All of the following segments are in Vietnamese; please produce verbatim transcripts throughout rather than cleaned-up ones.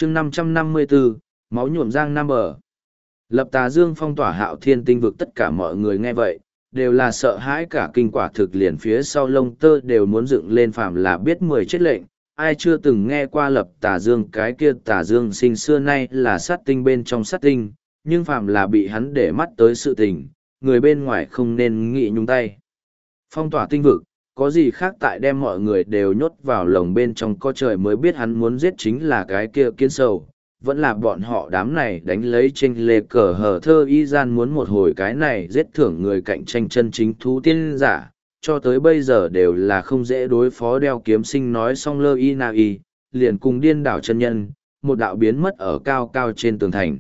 chương năm trăm năm mươi bốn, máu nhuộm giang nam bờ. Lập Tà Dương phong tỏa Hạo Thiên tinh vực, tất cả mọi người nghe vậy, đều là sợ hãi cả kinh, quả thực liền phía sau lông tơ đều muốn dựng lên, phàm là biết mười chết lệnh. Ai chưa từng nghe qua Lập Tà Dương, cái kia Tà Dương sinh xưa nay là sát tinh bên trong sát tinh, nhưng phàm là bị hắn để mắt tới sự tình, người bên ngoài không nên nghĩ nhúng tay. Phong tỏa tinh vực, có gì khác tại đem mọi người đều nhốt vào lồng bên trong, có trời mới biết hắn muốn giết chính là cái kia kiến sầu. Vẫn là bọn họ đám này đánh lấy tranh lê cờ hở thơ y gian muốn một hồi cái này giết thưởng người cạnh tranh chân chính thú tiên giả, cho tới bây giờ đều là không dễ đối phó. Đeo kiếm sinh nói xong lơ y na y, liền cùng điên đảo chân nhân, một đạo biến mất ở cao cao trên tường thành.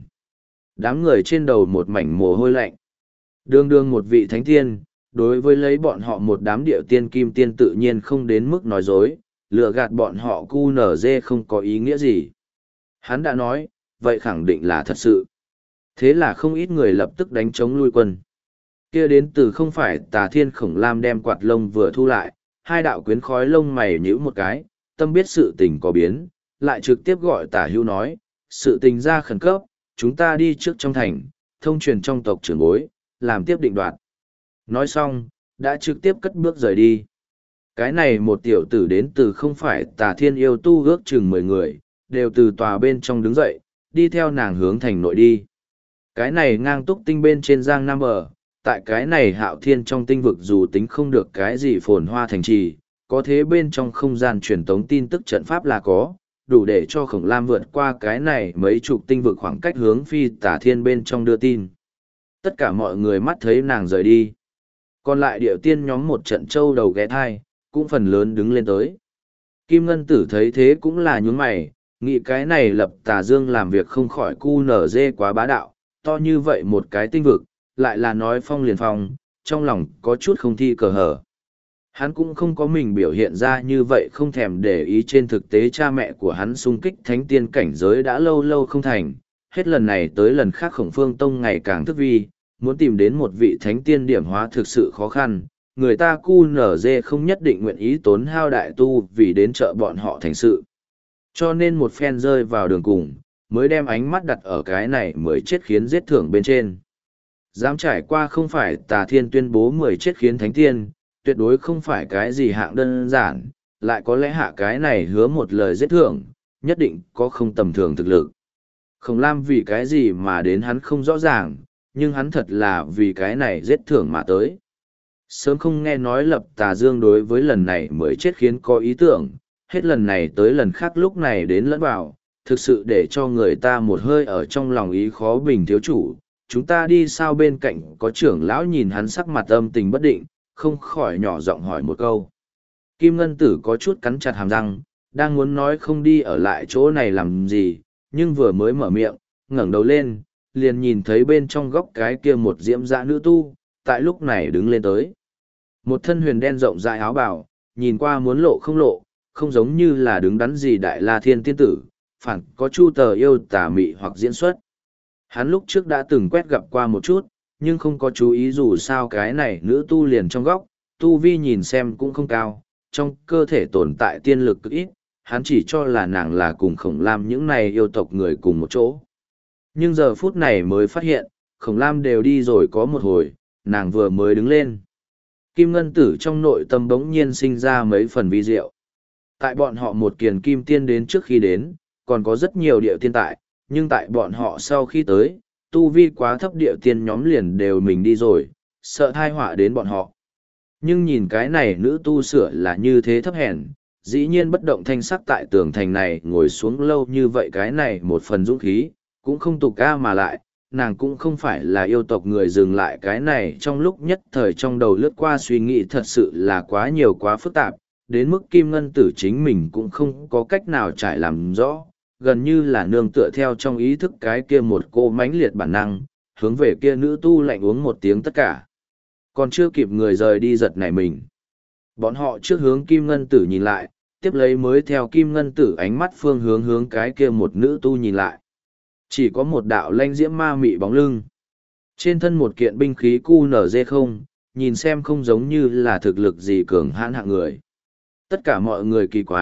Đám người trên đầu một mảnh mồ hôi lạnh. Đương đương một vị thánh tiên, đối với lấy bọn họ một đám điệu tiên kim tiên tự nhiên không đến mức nói dối, lừa gạt bọn họ cu nở dê không có ý nghĩa gì. Hắn đã nói, vậy khẳng định là thật sự. Thế là không ít người lập tức đánh chống lui quân. Kia đến từ không phải Tà Thiên Khổng Lam đem quạt lông vừa thu lại, hai đạo quyến khói lông mày nhíu một cái, tâm biết sự tình có biến, lại trực tiếp gọi Tả Hữu nói, sự tình ra khẩn cấp, chúng ta đi trước trong thành, thông truyền trong tộc trưởng bối, làm tiếp định đoạt. Nói xong, đã trực tiếp cất bước rời đi. Cái này một tiểu tử đến từ không phải Tà Thiên yêu tu ước chừng mười người, đều từ tòa bên trong đứng dậy, đi theo nàng hướng thành nội đi. Cái này ngang túc tinh bên trên giang nam bờ, tại cái này Hạo Thiên trong tinh vực dù tính không được cái gì phồn hoa thành trì, có thế bên trong không gian truyền tống tin tức trận pháp là có, đủ để cho Khổng Lam vượt qua cái này mấy chục tinh vực khoảng cách hướng phi Tà Thiên bên trong đưa tin. Tất cả mọi người mắt thấy nàng rời đi. Còn lại điệu tiên nhóm một trận trâu đầu ghé thai, cũng phần lớn đứng lên tới. Kim Ngân Tử thấy thế cũng là nhún mày, nghĩ cái này Lập Tà Dương làm việc không khỏi cu nở dê quá bá đạo, to như vậy một cái tinh vực, lại là nói phong liền phong, trong lòng có chút không thi cờ hở. Hắn cũng không có mình biểu hiện ra như vậy, không thèm để ý, trên thực tế cha mẹ của hắn xung kích thánh tiên cảnh giới đã lâu lâu không thành, hết lần này tới lần khác Khổng Phương Tông ngày càng thức vi, muốn tìm đến một vị thánh tiên điểm hóa thực sự khó khăn, người ta cu nở dê không nhất định nguyện ý tốn hao đại tu vì đến trợ bọn họ thành sự. Cho nên một phen rơi vào đường cùng, mới đem ánh mắt đặt ở cái này mới chết khiến giết thưởng bên trên. Dám trải qua không phải Tà Thiên tuyên bố mười chết khiến thánh tiên, tuyệt đối không phải cái gì hạng đơn giản, lại có lẽ hạ cái này hứa một lời giết thưởng, nhất định có không tầm thường thực lực. Khổng Lam vì cái gì mà đến hắn không rõ ràng, nhưng hắn thật là vì cái này giết thưởng mà tới. Sớm không nghe nói Lập Tà Dương đối với lần này mới chết khiến có ý tưởng, hết lần này tới lần khác lúc này đến lẫn vào, thực sự để cho người ta một hơi ở trong lòng ý khó bình. Thiếu chủ, chúng ta đi sao? Bên cạnh có trưởng lão nhìn hắn sắc mặt âm tình bất định, không khỏi nhỏ giọng hỏi một câu. Kim Ngân Tử có chút cắn chặt hàm răng, đang muốn nói không đi ở lại chỗ này làm gì, nhưng vừa mới mở miệng, ngẩng đầu lên, liền nhìn thấy bên trong góc cái kia một diễm dã nữ tu, tại lúc này đứng lên tới. Một thân huyền đen rộng rãi áo bào, nhìn qua muốn lộ không lộ, không giống như là đứng đắn gì Đại La Thiên tiên tử, phản có chu tờ yêu tà mị hoặc diễn xuất. Hắn lúc trước đã từng quét gặp qua một chút, nhưng không có chú ý dù sao cái này nữ tu liền trong góc, tu vi nhìn xem cũng không cao, trong cơ thể tồn tại tiên lực cực ít, hắn chỉ cho là nàng là cùng Khổng Lam những này yêu tộc người cùng một chỗ. Nhưng giờ phút này mới phát hiện, Khổng Lam đều đi rồi có một hồi, nàng vừa mới đứng lên. Kim Ngân Tử trong nội tâm bỗng nhiên sinh ra mấy phần vi diệu. Tại bọn họ một kiền kim tiên đến trước khi đến, còn có rất nhiều địa tiên tại, nhưng tại bọn họ sau khi tới, tu vi quá thấp địa tiên nhóm liền đều mình đi rồi, sợ thai họa đến bọn họ. Nhưng nhìn cái này nữ tu sửa là như thế thấp hèn, dĩ nhiên bất động thanh sắc tại tường thành này ngồi xuống lâu như vậy, cái này một phần dũng khí, cũng không tục ca mà lại, nàng cũng không phải là yêu tộc người. Dừng lại cái này trong lúc nhất thời trong đầu lướt qua suy nghĩ thật sự là quá nhiều quá phức tạp, đến mức Kim Ngân Tử chính mình cũng không có cách nào trải làm rõ, gần như là nương tựa theo trong ý thức cái kia một cô mãnh liệt bản năng, hướng về kia nữ tu lạnh uống một tiếng tất cả. Còn chưa kịp người rời đi giật nảy mình. Bọn họ trước hướng Kim Ngân Tử nhìn lại, tiếp lấy mới theo Kim Ngân Tử ánh mắt phương hướng hướng cái kia một nữ tu nhìn lại. Chỉ có một đạo lanh diễm ma mị bóng lưng. Trên thân một kiện binh khí cu nở dê không, nhìn xem không giống như là thực lực gì cường hãn hạng người. Tất cả mọi người kỳ quái,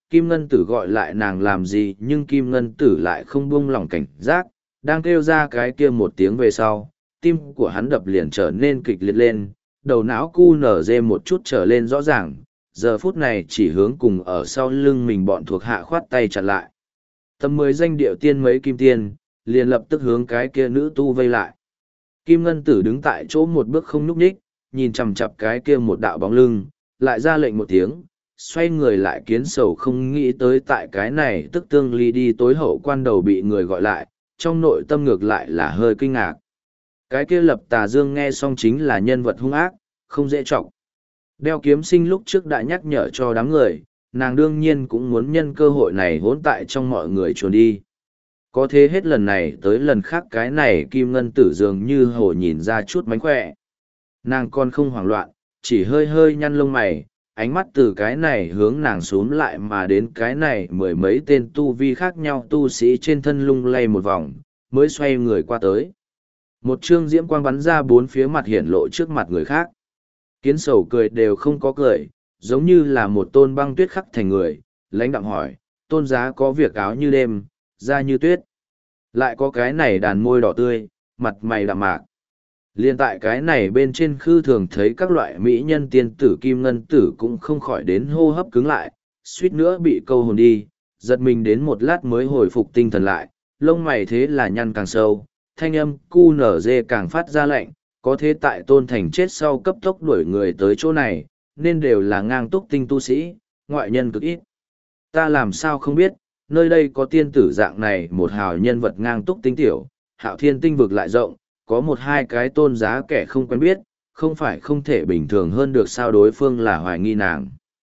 Kim Ngân Tử gọi lại nàng làm gì nhưng Kim Ngân Tử lại không buông lỏng cảnh giác, đang kêu ra cái kia một tiếng về sau, tim của hắn đập liền trở nên kịch liệt lên, đầu não cu nở dê một chút trở lên rõ ràng, giờ phút này chỉ hướng cùng ở sau lưng mình bọn thuộc hạ khoát tay chặt lại. Tầm mười danh điệu tiên mấy kim tiên, liền lập tức hướng cái kia nữ tu vây lại. Kim Ngân Tử đứng tại chỗ một bước không nhúc nhích, nhìn chằm chằm cái kia một đạo bóng lưng, lại ra lệnh một tiếng, xoay người lại kiến sầu không nghĩ tới tại cái này tức tương ly đi tối hậu quan đầu bị người gọi lại, trong nội tâm ngược lại là hơi kinh ngạc. Cái kia Lập Tà Dương nghe xong chính là nhân vật hung ác, không dễ trọng. Đeo kiếm sinh lúc trước đã nhắc nhở cho đám người, nàng đương nhiên cũng muốn nhân cơ hội này hỗn tại trong mọi người chuồn đi. Có thế hết lần này tới lần khác cái này Kim Ngân Tử dường như hồ nhìn ra chút mánh khỏe. Nàng còn không hoảng loạn, chỉ hơi hơi nhăn lông mày, ánh mắt từ cái này hướng nàng xuống lại mà đến cái này mười mấy tên tu vi khác nhau tu sĩ trên thân lung lay một vòng, mới xoay người qua tới. Một chương diễm quang bắn ra bốn phía mặt hiển lộ trước mặt người khác. Kiến sầu cười đều không có cười, giống như là một tôn băng tuyết khắc thành người, lãnh đạm hỏi, tôn giá có việc áo như đêm, da như tuyết. Lại có cái này đàn môi đỏ tươi, mặt mày đạm mạc. Liên tại cái này bên trên khư thường thấy các loại mỹ nhân tiên tử kim ngân tử cũng không khỏi đến hô hấp cứng lại, suýt nữa bị câu hồn đi, giật mình đến một lát mới hồi phục tinh thần lại, lông mày thế là nhăn càng sâu, thanh âm cu nở dê càng phát ra lạnh, có thế tại tôn thành chết sau cấp tốc đuổi người tới chỗ này, nên đều là ngang túc tinh tu sĩ, ngoại nhân cực ít. Ta làm sao không biết, nơi đây có tiên tử dạng này một hào nhân vật ngang túc tinh tiểu, hạo thiên tinh vực lại rộng, có một hai cái tôn giá kẻ không quen biết, không phải không thể bình thường hơn được sao đối phương là hoài nghi nàng.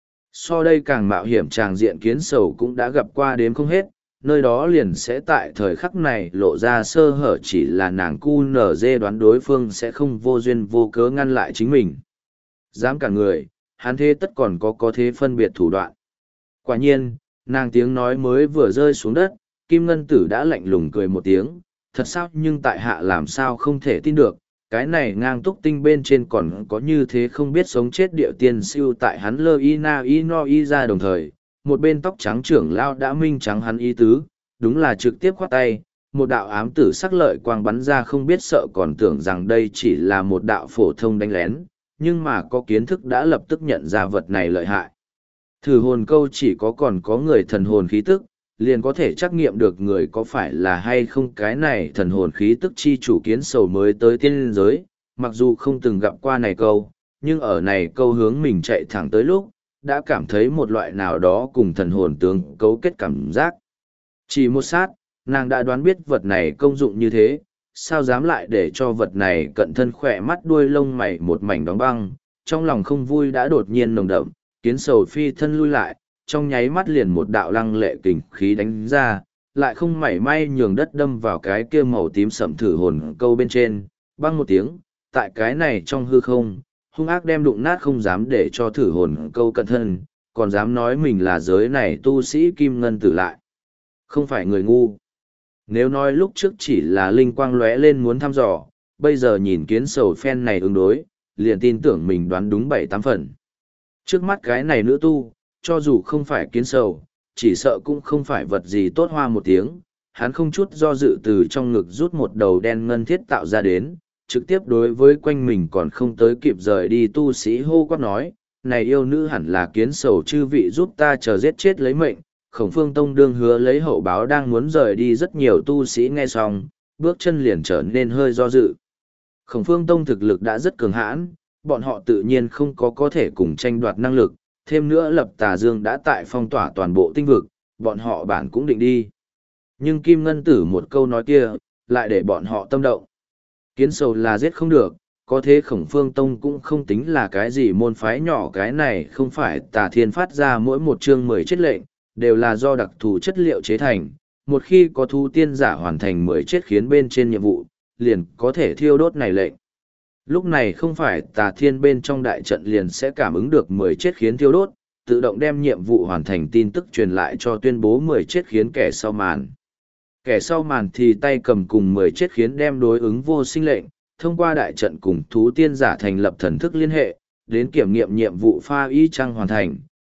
So đây càng mạo hiểm tràng diện kiến sầu cũng đã gặp qua đếm không hết, nơi đó liền sẽ tại thời khắc này lộ ra sơ hở chỉ là nàng cu nở dê đoán đối phương sẽ không vô duyên vô cớ ngăn lại chính mình. Dám cả người, hắn thế tất còn có có thế phân biệt thủ đoạn. Quả nhiên, nàng tiếng nói mới vừa rơi xuống đất, Kim Ngân Tử đã lạnh lùng cười một tiếng, thật sao nhưng tại hạ làm sao không thể tin được, cái này ngang túc tinh bên trên còn có như thế không biết sống chết điệu tiên siêu tại hắn lơ y na y no y ra đồng thời, một bên tóc trắng trưởng lao đã minh trắng hắn ý tứ, đúng là trực tiếp khoát tay, một đạo ám tử sắc lợi quang bắn ra không biết sợ còn tưởng rằng đây chỉ là một đạo phổ thông đánh lén, nhưng mà có kiến thức đã lập tức nhận ra vật này lợi hại. Thử hồn câu chỉ có còn có người thần hồn khí tức, liền có thể trắc nghiệm được người có phải là hay không cái này thần hồn khí tức chi chủ kiến sầu mới tới tiên giới, mặc dù không từng gặp qua này câu, nhưng ở này câu hướng mình chạy thẳng tới lúc, đã cảm thấy một loại nào đó cùng thần hồn tướng cấu kết cảm giác. Chỉ một sát, nàng đã đoán biết vật này công dụng như thế, sao dám lại để cho vật này cận thân khỏe mắt đuôi lông mày một mảnh đóng băng, trong lòng không vui đã đột nhiên nồng đậm, kiến sầu phi thân lui lại, trong nháy mắt liền một đạo lăng lệ kình khí đánh ra, lại không mảy may nhường đất đâm vào cái kia màu tím sẫm thử hồn câu bên trên, băng một tiếng, tại cái này trong hư không, hung ác đem đụng nát không dám để cho thử hồn câu cận thân, còn dám nói mình là giới này tu sĩ kim ngân tử lại. Không phải người ngu. Nếu nói lúc trước chỉ là linh quang lóe lên muốn thăm dò, bây giờ nhìn kiến sầu phen này ứng đối, liền tin tưởng mình đoán đúng bảy tám phần. Trước mắt cái này nữ tu, cho dù không phải kiến sầu, chỉ sợ cũng không phải vật gì tốt hoa một tiếng, hắn không chút do dự từ trong ngực rút một đầu đen ngân thiết tạo ra đến, trực tiếp đối với quanh mình còn không tới kịp rời đi tu sĩ hô quát nói, này yêu nữ hẳn là kiến sầu chư vị giúp ta chờ giết chết lấy mệnh, Khổng Phương Tông đương hứa lấy hậu báo đang muốn rời đi rất nhiều tu sĩ nghe xong, bước chân liền trở nên hơi do dự. Khổng Phương Tông thực lực đã rất cường hãn, bọn họ tự nhiên không có có thể cùng tranh đoạt năng lực, thêm nữa Lập Tà Dương đã tại phong tỏa toàn bộ tinh vực, bọn họ bản cũng định đi. Nhưng Kim Ngân Tử một câu nói kia, lại để bọn họ tâm động. Kiến sầu là giết không được, có thế Khổng Phương Tông cũng không tính là cái gì môn phái nhỏ, cái này không phải Tà Thiên phát ra mỗi một chương mười chết lệnh, đều là do đặc thù chất liệu chế thành, một khi có thú tiên giả hoàn thành mười chết khiến bên trên nhiệm vụ, liền có thể thiêu đốt này lệnh. Lúc này không phải Tà Thiên bên trong đại trận liền sẽ cảm ứng được mười chết khiến thiêu đốt, tự động đem nhiệm vụ hoàn thành tin tức truyền lại cho tuyên bố mười chết khiến kẻ sau màn. Kẻ sau màn thì tay cầm cùng mười chết khiến đem đối ứng vô sinh lệnh, thông qua đại trận cùng thú tiên giả thành lập thần thức liên hệ, đến kiểm nghiệm nhiệm vụ pha y trăng hoàn thành,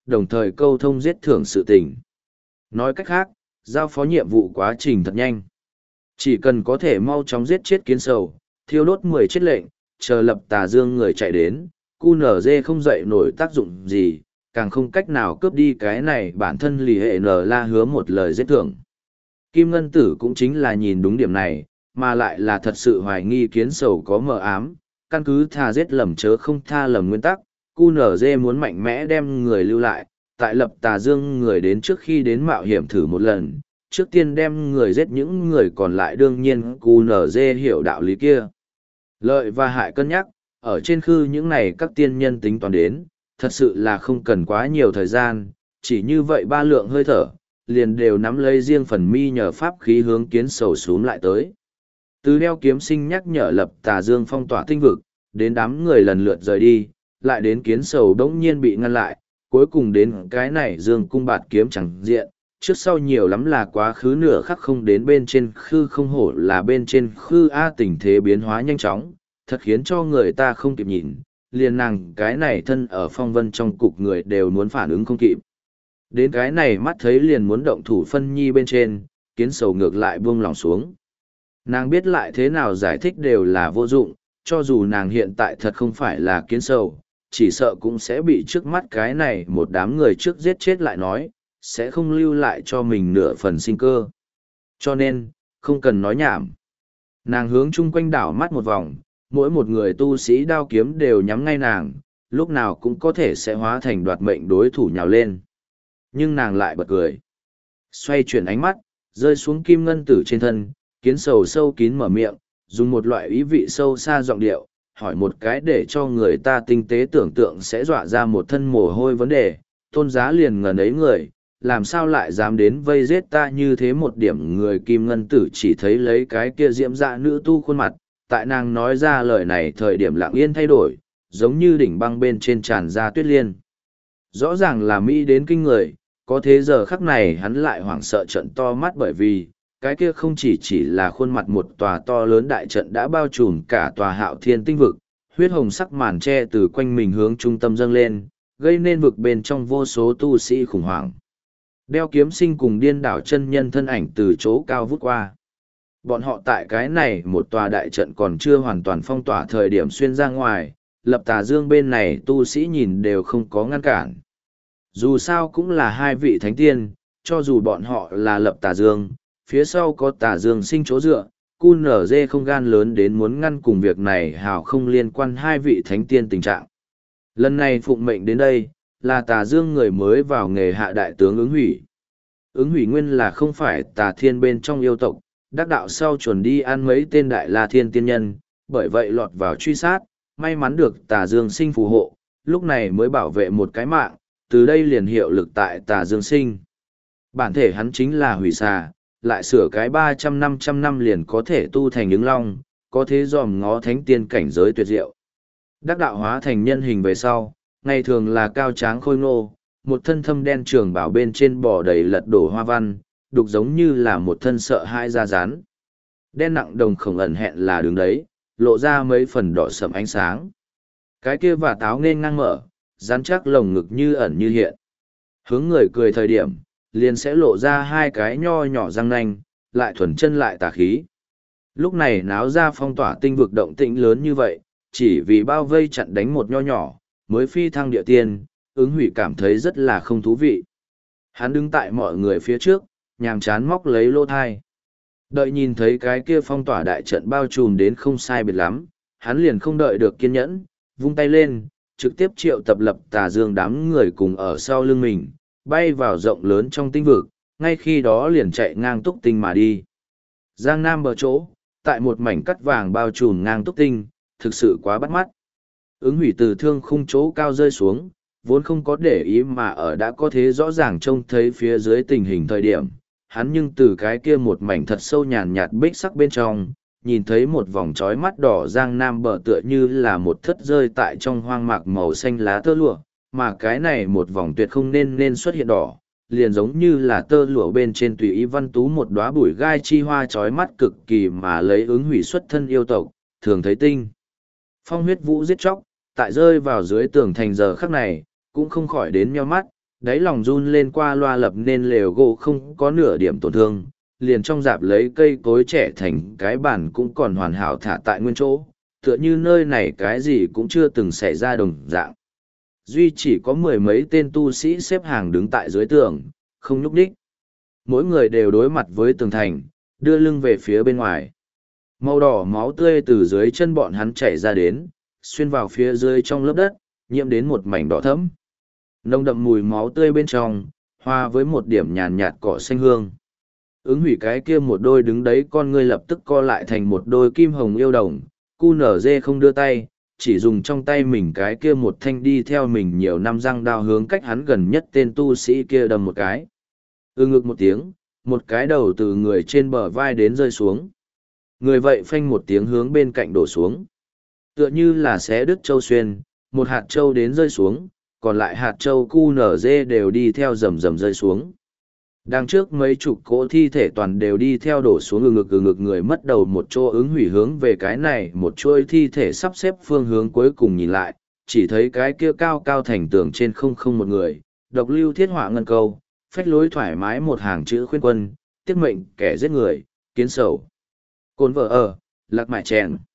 đồng thời câu thông giết thưởng sự tình. Nói cách khác, giao phó nhiệm vụ quá trình thật nhanh. Chỉ cần có thể mau chóng giết chết kiến sầu, thiêu đốt mười chết lệnh, chờ lập tà dương người chạy đến, cu nở dê không dậy nổi tác dụng gì, càng không cách nào cướp đi cái này bản thân lì hệ nở la hứa một lời giết thưởng. Kim Ngân Tử cũng chính là nhìn đúng điểm này, mà lại là thật sự hoài nghi kiến sầu có mờ ám, căn cứ tha giết lầm chớ không tha lầm nguyên tắc, cu nở dê muốn mạnh mẽ đem người lưu lại, tại lập tà dương người đến trước khi đến mạo hiểm thử một lần, trước tiên đem người giết những người còn lại đương nhiên cu nở dê hiểu đạo lý kia. Lợi và hại cân nhắc, ở trên khư những này các tiên nhân tính toán đến, thật sự là không cần quá nhiều thời gian, chỉ như vậy ba lượng hơi thở, liền đều nắm lấy riêng phần mi nhờ pháp khí hướng kiến sầu xuống lại tới. Từ đeo kiếm sinh nhắc nhở lập tà dương phong tỏa tinh vực, đến đám người lần lượt rời đi, lại đến kiến sầu đống nhiên bị ngăn lại, cuối cùng đến cái này dương cung bạt kiếm chẳng diện, trước sau nhiều lắm là quá khứ nửa khắc không đến bên trên khư không hổ là bên trên khư A tình thế biến hóa nhanh chóng, thật khiến cho người ta không kịp nhìn, liền nàng cái này thân ở phong vân trong cục người đều muốn phản ứng không kịp. Đến cái này mắt thấy liền muốn động thủ phân nhi bên trên, kiến sầu ngược lại buông lòng xuống. Nàng biết lại thế nào giải thích đều là vô dụng, cho dù nàng hiện tại thật không phải là kiến sầu, chỉ sợ cũng sẽ bị trước mắt cái này một đám người trước giết chết lại nói, sẽ không lưu lại cho mình nửa phần sinh cơ. Cho nên, không cần nói nhảm. Nàng hướng chung quanh đảo mắt một vòng, mỗi một người tu sĩ đao kiếm đều nhắm ngay nàng, lúc nào cũng có thể sẽ hóa thành đoạt mệnh đối thủ nhào lên. Nhưng nàng lại bật cười. Xoay chuyển ánh mắt, rơi xuống kim ngân tử trên thân, kiến sầu sâu kín mở miệng, dùng một loại ý vị sâu xa giọng điệu, hỏi một cái để cho người ta tinh tế tưởng tượng sẽ dọa ra một thân mồ hôi vấn đề, tôn giá liền ngần ấy người, làm sao lại dám đến vây giết ta như thế một điểm. Người kim ngân tử chỉ thấy lấy cái kia diễm dạ nữ tu khuôn mặt, tại nàng nói ra lời này thời điểm lặng yên thay đổi, giống như đỉnh băng bên trên tràn ra tuyết liên. Rõ ràng là Mỹ đến kinh người, có thế giờ khắc này hắn lại hoảng sợ trận to mắt bởi vì, cái kia không chỉ chỉ là khuôn mặt một tòa to lớn đại trận đã bao trùm cả tòa hạo thiên tinh vực, huyết hồng sắc màn tre từ quanh mình hướng trung tâm dâng lên, gây nên vực bên trong vô số tu sĩ khủng hoảng. Đeo kiếm sinh cùng điên đảo chân nhân thân ảnh từ chỗ cao vút qua. Bọn họ tại cái này một tòa đại trận còn chưa hoàn toàn phong tỏa thời điểm xuyên ra ngoài, lập tà dương bên này tu sĩ nhìn đều không có ngăn cản. Dù sao cũng là hai vị thánh tiên, cho dù bọn họ là lập tà dương, phía sau có tà dương sinh chỗ dựa, cu nở dê không gan lớn đến muốn ngăn cùng việc này hào không liên quan hai vị thánh tiên tình trạng. Lần này phụng mệnh đến đây, là tà dương người mới vào nghề hạ đại tướng ứng hủy. Ứng hủy nguyên là không phải tà thiên bên trong yêu tộc, đắc đạo sau chuẩn đi ăn mấy tên đại la thiên tiên nhân, bởi vậy lọt vào truy sát, may mắn được tà dương sinh phù hộ, lúc này mới bảo vệ một cái mạng, từ đây liền hiệu lực tại tà dương sinh. Bản thể hắn chính là hủy xà, lại sửa cái ba trăm năm trăm năm liền có thể tu thành ứng long, có thế dòm ngó thánh tiên cảnh giới tuyệt diệu. Đắc đạo hóa thành nhân hình về sau, ngày thường là cao tráng khôi ngô, một thân thâm đen trường bảo bên trên bò đầy lật đổ hoa văn, đục giống như là một thân sợ hãi da rán. Đen nặng đồng khổng ẩn hẹn là đứng đấy, lộ ra mấy phần đỏ sẫm ánh sáng. Cái kia và táo nên ngang mở, rắn chắc lồng ngực như ẩn như hiện. Hướng người cười thời điểm, liền sẽ lộ ra hai cái nho nhỏ răng nanh, lại thuần chân lại tà khí. Lúc này náo ra phong tỏa tinh vực động tĩnh lớn như vậy, chỉ vì bao vây chặn đánh một nho nhỏ, mới phi thăng địa tiên, ứng hủy cảm thấy rất là không thú vị. Hắn đứng tại mọi người phía trước, nhàm chán móc lấy lô thai. Đợi nhìn thấy cái kia phong tỏa đại trận bao trùm đến không sai biệt lắm, hắn liền không đợi được kiên nhẫn, vung tay lên, trực tiếp triệu tập lập tà dương đám người cùng ở sau lưng mình, bay vào rộng lớn trong tinh vực, ngay khi đó liền chạy ngang túc tinh mà đi. Giang Nam bờ chỗ, tại một mảnh cắt vàng bao trùm ngang túc tinh, thực sự quá bắt mắt. Ứng hủy từ thương khung chỗ cao rơi xuống, vốn không có để ý mà ở đã có thế rõ ràng trông thấy phía dưới tình hình thời điểm. Hắn nhưng từ cái kia một mảnh thật sâu nhàn nhạt bích sắc bên trong, nhìn thấy một vòng trói mắt đỏ Giang Nam bờ tựa như là một thất rơi tại trong hoang mạc màu xanh lá tơ lụa, mà cái này một vòng tuyệt không nên nên xuất hiện đỏ, liền giống như là tơ lụa bên trên tùy ý văn tú một đóa bụi gai chi hoa trói mắt cực kỳ mà lấy ứng hủy xuất thân yêu tộc, thường thấy tinh. Phong huyết vũ giết chóc, tại rơi vào dưới tường thành giờ khắc này, cũng không khỏi đến nheo mắt, Đáy lòng run lên qua loa lập nên lều gỗ không có nửa điểm tổn thương, liền trong dạp lấy cây cối trẻ thành cái bàn cũng còn hoàn hảo thả tại nguyên chỗ, tựa như nơi này cái gì cũng chưa từng xảy ra đồng dạng. Duy chỉ có mười mấy tên tu sĩ xếp hàng đứng tại dưới tường, không nhúc nhích. Mỗi người đều đối mặt với tường thành, đưa lưng về phía bên ngoài. Màu đỏ máu tươi từ dưới chân bọn hắn chảy ra đến, xuyên vào phía dưới trong lớp đất, nhiễm đến một mảnh đỏ thẫm. Nồng đậm mùi máu tươi bên trong, hòa với một điểm nhàn nhạt cỏ xanh hương. Ứng hủy cái kia một đôi đứng đấy con ngươi lập tức co lại thành một đôi kim hồng yêu đồng, cu nở dê không đưa tay, chỉ dùng trong tay mình cái kia một thanh đi theo mình nhiều năm răng đao hướng cách hắn gần nhất tên tu sĩ kia đâm một cái. Ừ ngực một tiếng, một cái đầu từ người trên bờ vai đến rơi xuống. Người vậy phanh một tiếng hướng bên cạnh đổ xuống. Tựa như là xé đứt châu xuyên, một hạt châu đến rơi xuống, còn lại hạt châu cu nở dê đều đi theo rầm rầm rơi xuống. Đằng trước mấy chục cỗ thi thể toàn đều đi theo đổ xuống, ngực ngực ngực ngực người mất đầu một chỗ ứng hủy hướng về cái này một chuôi thi thể sắp xếp phương hướng cuối cùng nhìn lại, chỉ thấy cái kia cao cao thành tường trên không không một người, độc lưu thiết họa ngân câu, phách lối thoải mái một hàng chữ khuyên quân, tiết mệnh kẻ giết người, kiến sầu. Cồn vợ ở, lạc mại chèn.